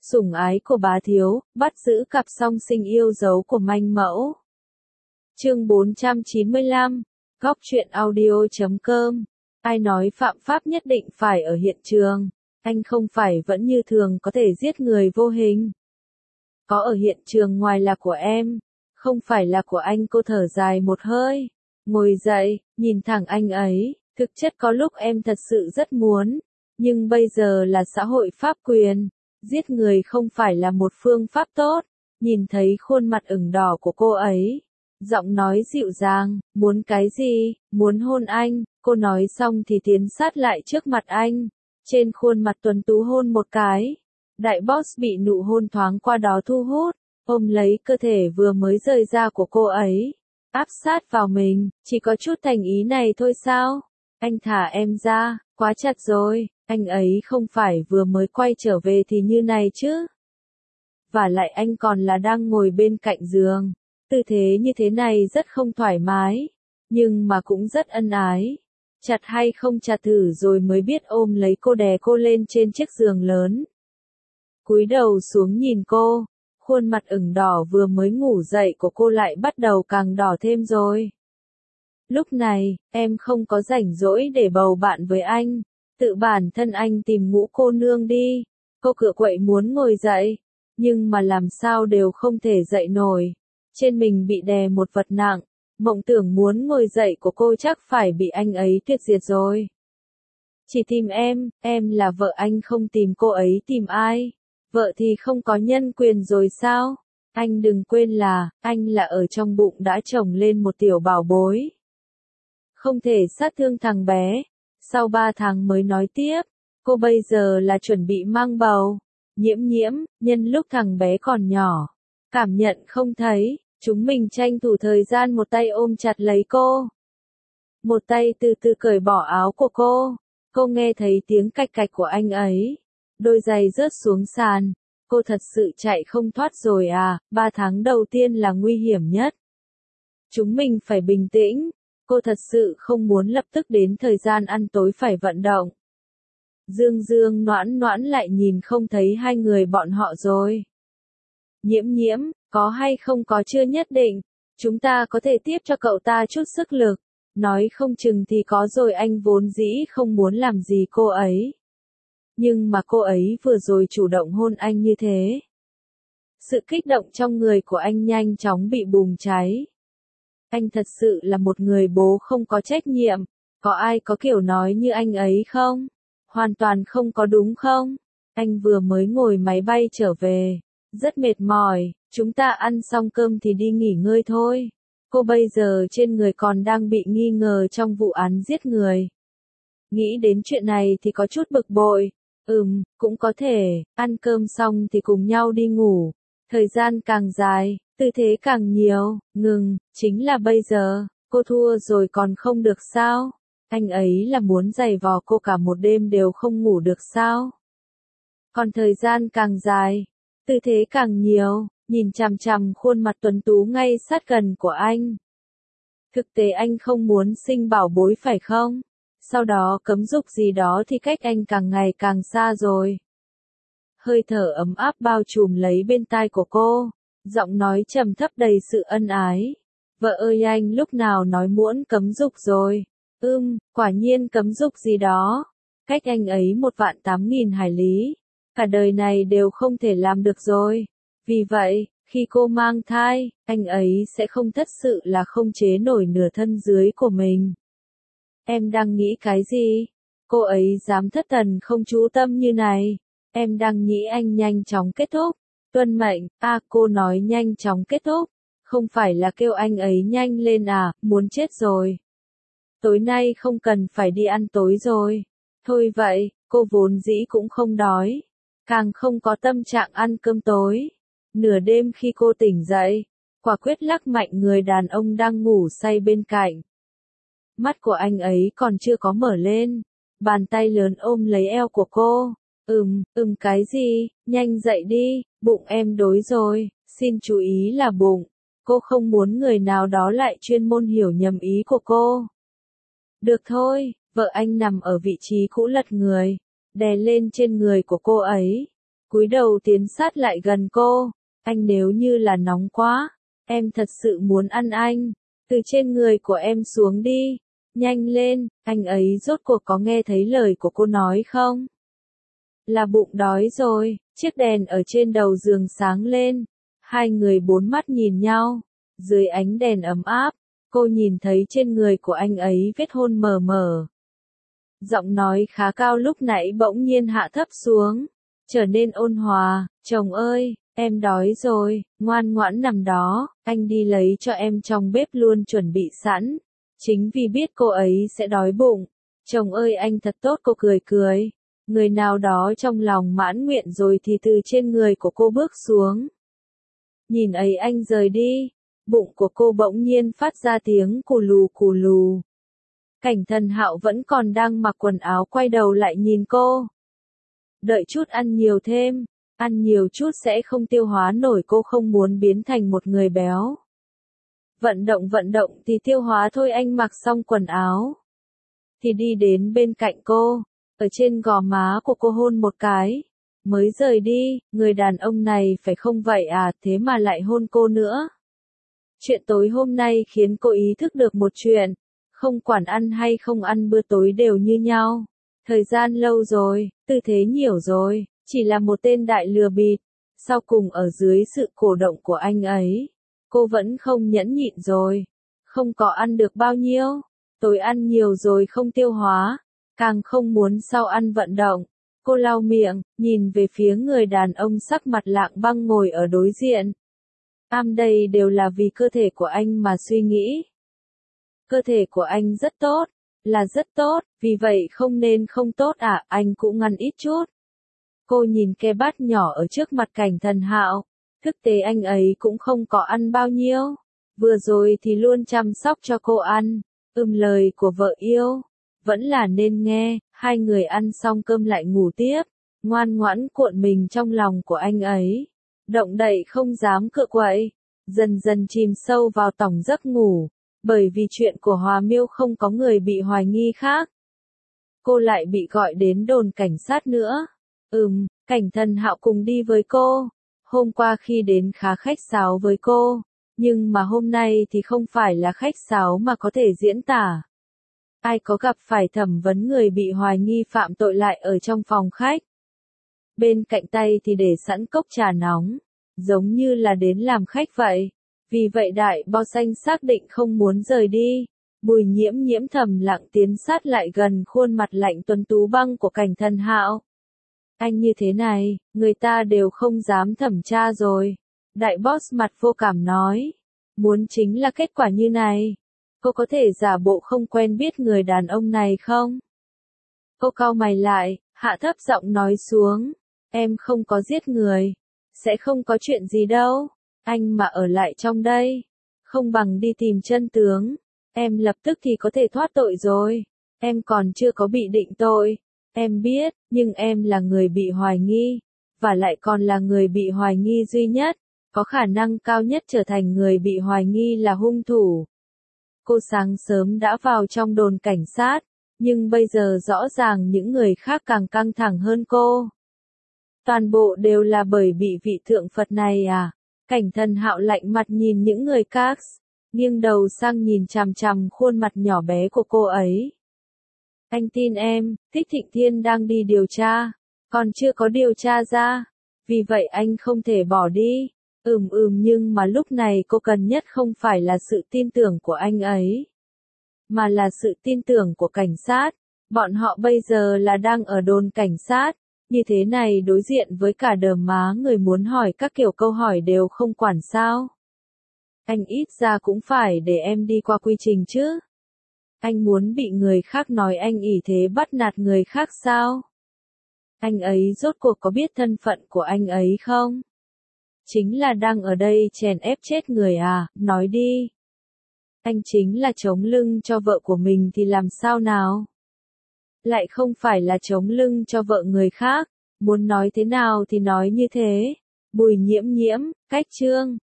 Sủng ái của bá thiếu, bắt giữ cặp song sinh yêu dấu của manh mẫu. Chương 495, Góc truyện audio.com. Ai nói phạm pháp nhất định phải ở hiện trường, anh không phải vẫn như thường có thể giết người vô hình. Có ở hiện trường ngoài là của em, không phải là của anh. Cô thở dài một hơi, ngồi dậy, nhìn thẳng anh ấy, thực chất có lúc em thật sự rất muốn, nhưng bây giờ là xã hội pháp quyền, giết người không phải là một phương pháp tốt. Nhìn thấy khuôn mặt ửng đỏ của cô ấy, giọng nói dịu dàng, muốn cái gì, muốn hôn anh. Cô nói xong thì tiến sát lại trước mặt anh, trên khuôn mặt tuấn tú hôn một cái. Đại boss bị nụ hôn thoáng qua đó thu hút, ôm lấy cơ thể vừa mới rời ra của cô ấy, áp sát vào mình. Chỉ có chút thành ý này thôi sao? Anh thả em ra, quá chặt rồi, anh ấy không phải vừa mới quay trở về thì như này chứ. Và lại anh còn là đang ngồi bên cạnh giường, tư thế như thế này rất không thoải mái, nhưng mà cũng rất ân ái. Chặt hay không chặt thử rồi mới biết. Ôm lấy cô đè cô lên trên chiếc giường lớn, cúi đầu xuống nhìn cô, khuôn mặt ửng đỏ vừa mới ngủ dậy của cô lại bắt đầu càng đỏ thêm rồi. Lúc này, em không có rảnh rỗi để bầu bạn với anh, tự bản thân anh tìm Ngũ cô nương đi. Cô cựa quậy muốn ngồi dậy, nhưng mà làm sao đều không thể dậy nổi. Trên mình bị đè một vật nặng, mộng tưởng muốn ngồi dậy của cô chắc phải bị anh ấy tuyệt diệt rồi. Chỉ tìm em là vợ anh, không tìm cô ấy tìm ai? Vợ thì không có nhân quyền rồi sao? Anh đừng quên là, anh là ở trong bụng đã chồng lên một tiểu bảo bối. Không thể sát thương thằng bé. Sau 3 tháng mới nói tiếp, cô bây giờ là chuẩn bị mang bầu. Nhiễm, nhân lúc thằng bé còn nhỏ, cảm nhận không thấy, chúng mình tranh thủ thời gian một tay ôm chặt lấy cô, một tay từ từ cởi bỏ áo của cô. Cô nghe thấy tiếng cạch cạch của anh ấy, đôi giày rớt xuống sàn. Cô thật sự chạy không thoát rồi à? 3 tháng đầu tiên là nguy hiểm nhất. Chúng mình phải bình tĩnh. Cô thật sự không muốn lập tức đến thời gian ăn tối phải vận động. Dương Noãn lại nhìn không thấy hai người bọn họ rồi. Nhiễm, có hay không có chưa nhất định. Chúng ta có thể tiếp cho cậu ta chút sức lực. Nói không chừng thì có rồi. Anh vốn dĩ không muốn làm gì cô ấy, nhưng mà cô ấy vừa rồi chủ động hôn anh như thế. Sự kích động trong người của anh nhanh chóng bị bùng cháy. Anh thật sự là một người bố không có trách nhiệm. Có ai có kiểu nói như anh ấy không? Hoàn toàn không có, đúng không? Anh vừa mới ngồi máy bay trở về, rất mệt mỏi. Chúng ta ăn xong cơm thì đi nghỉ ngơi thôi. Cô bây giờ trên người còn đang bị nghi ngờ trong vụ án giết người. Nghĩ đến chuyện này thì có chút bực bội. Cũng có thể, ăn cơm xong thì cùng nhau đi ngủ. Thời gian càng dài, tư thế càng nhiều. Chính là bây giờ, cô thua rồi còn không được sao? Anh ấy là muốn giày vò cô cả một đêm đều không ngủ được sao? Còn thời gian càng dài, tư thế càng nhiều, nhìn chằm chằm khuôn mặt tuấn tú ngay sát gần của anh. Thực tế anh không muốn sinh bảo bối phải không? Sau đó cấm dục gì đó thì cách anh càng ngày càng xa rồi. Hơi thở ấm áp bao trùm lấy bên tai của cô, giọng nói trầm thấp đầy sự ân ái. Vợ ơi, anh lúc nào nói muốn cấm dục rồi? Quả nhiên cấm dục gì đó. Cách anh ấy 1.800.000 hải lý. Cả đời này đều không thể làm được rồi. Vì vậy, khi cô mang thai, anh ấy sẽ không thật sự là không chế nổi nửa thân dưới của mình. Em đang nghĩ cái gì? Cô ấy dám thất thần không chú tâm như này. Em đang nghĩ anh nhanh chóng kết thúc. Tuân mệnh, cô nói nhanh chóng kết thúc. Không phải là kêu anh ấy nhanh lên à, muốn chết rồi. Tối nay không cần phải đi ăn tối rồi. Thôi vậy, cô vốn dĩ cũng không đói. Càng không có tâm trạng ăn cơm tối. Nửa đêm khi cô tỉnh dậy, quả quyết lắc mạnh người đàn ông đang ngủ say bên cạnh. Mắt của anh ấy còn chưa có mở lên. Bàn tay lớn ôm lấy eo của cô. Cái gì, nhanh dậy đi, bụng em đói rồi, xin chú ý là bụng. Cô không muốn người nào đó lại chuyên môn hiểu nhầm ý của cô. Được thôi, vợ anh nằm ở vị trí cũ lật người, đè lên trên người của cô ấy. cúi đầu tiến sát lại gần cô. Anh nếu như là nóng quá, em thật sự muốn ăn anh. Từ trên người của em xuống đi. Nhanh lên, anh ấy rốt cuộc có nghe thấy lời của cô nói không? Là bụng đói rồi, chiếc đèn ở trên đầu giường sáng lên. Hai người bốn mắt nhìn nhau. Dưới ánh đèn ấm áp, cô nhìn thấy trên người của anh ấy vết hôn mờ mờ. Giọng nói khá cao lúc nãy bỗng nhiên hạ thấp xuống, trở nên ôn hòa. Chồng ơi, em đói rồi, ngoan ngoãn nằm đó, anh đi lấy cho em trong bếp luôn chuẩn bị sẵn. Chính vì biết cô ấy sẽ đói bụng. Chồng ơi anh thật tốt, cô cười cười. Người nào đó trong lòng mãn nguyện rồi thì từ trên người của cô bước xuống. Nhìn ấy anh rời đi, bụng của cô bỗng nhiên phát ra tiếng cù lù cù lù. Cảnh Thần Hạo vẫn còn đang mặc quần áo quay đầu lại nhìn cô. Đợi chút ăn nhiều thêm, ăn nhiều chút sẽ không tiêu hóa nổi, cô không muốn biến thành một người béo. Vận động thì tiêu hóa thôi. Anh mặc xong quần áo thì đi đến bên cạnh cô, ở trên gò má của cô hôn một cái, mới rời đi. Người đàn ông này phải không vậy à, thế mà lại hôn cô nữa. Chuyện tối hôm nay khiến cô ý thức được một chuyện, không quản ăn hay không ăn bữa tối đều như nhau. Thời gian lâu rồi, tư thế nhiều rồi, chỉ là một tên đại lừa bịp. Sau cùng ở dưới sự cổ động của anh ấy, cô vẫn không nhẫn nhịn rồi. Không có ăn được bao nhiêu, tối ăn nhiều rồi không tiêu hóa, càng không muốn sau ăn vận động. Cô lau miệng, nhìn về phía người đàn ông sắc mặt lạng băng ngồi ở đối diện. Đây đều là vì cơ thể của anh mà suy nghĩ. Cơ thể của anh rất tốt, là rất tốt, vì vậy không nên không tốt à, anh cũng ăn ít chút. Cô nhìn cái bát nhỏ ở trước mặt Cảnh Thần Hạo, thực tế anh ấy cũng không có ăn bao nhiêu. Vừa rồi thì luôn chăm sóc cho cô ăn, lời của vợ yêu, vẫn là nên nghe. Hai người ăn xong cơm lại ngủ tiếp, ngoan ngoãn cuộn mình trong lòng của anh ấy. Động đậy không dám cựa quậy, dần dần chìm sâu vào tòng giấc ngủ. Bởi vì chuyện của Hòa Miêu không có người bị hoài nghi khác, cô lại bị gọi đến đồn cảnh sát nữa. Cảnh Thần Hạo cùng đi với cô. Hôm qua khi đến khá khách sáo với cô, nhưng mà hôm nay thì không phải là khách sáo mà có thể diễn tả. Ai có gặp phải thẩm vấn người bị hoài nghi phạm tội lại ở trong phòng khách. Bên cạnh tay thì để sẵn cốc trà nóng, giống như là đến làm khách vậy. Vì vậy đại boss anh xác định không muốn rời đi. Bùi Nhiễm Nhiễm thầm lặng tiến sát lại gần khuôn mặt lạnh tuấn tú băng của Cảnh Thần Hạo. Anh như thế này, người ta đều không dám thẩm tra rồi. Đại boss mặt vô cảm nói. Muốn chính là kết quả như này. Cô có thể giả bộ không quen biết người đàn ông này không? Cô cau mày lại, hạ thấp giọng nói xuống. Em không có giết người. Sẽ không có chuyện gì đâu. Anh mà ở lại trong đây, không bằng đi tìm chân tướng. Em lập tức thì có thể thoát tội rồi. Em còn chưa có bị định tội. Em biết, nhưng em là người bị hoài nghi, và lại còn là người bị hoài nghi duy nhất. Có khả năng cao nhất trở thành người bị hoài nghi là hung thủ. Cô sáng sớm đã vào trong đồn cảnh sát, nhưng bây giờ rõ ràng những người khác càng căng thẳng hơn cô. Toàn bộ đều là bởi bị vị thượng Phật này à? Cảnh Thần Hạo lạnh mặt nhìn những người khác, nghiêng đầu sang nhìn chằm chằm khuôn mặt nhỏ bé của cô ấy. Anh tin em, Thích Thịnh Thiên đang đi điều tra, còn chưa có điều tra ra, vì vậy anh không thể bỏ đi. Nhưng mà lúc này cô cần nhất không phải là sự tin tưởng của anh ấy, mà là sự tin tưởng của cảnh sát. Bọn họ bây giờ là đang ở đồn cảnh sát. Như thế này đối diện với cả đờm má người muốn hỏi các kiểu câu hỏi đều không quản sao. Anh ít ra cũng phải để em đi qua quy trình chứ. Anh muốn bị người khác nói anh ỷ thế bắt nạt người khác sao? Anh ấy rốt cuộc có biết thân phận của anh ấy không? Chính là đang ở đây chèn ép chết người à, nói đi. Anh chính là chống lưng cho vợ của mình thì làm sao nào? Lại không phải là chống lưng cho vợ người khác, muốn nói thế nào thì nói như thế. Bùi Nhiễm Nhiễm, cách chương.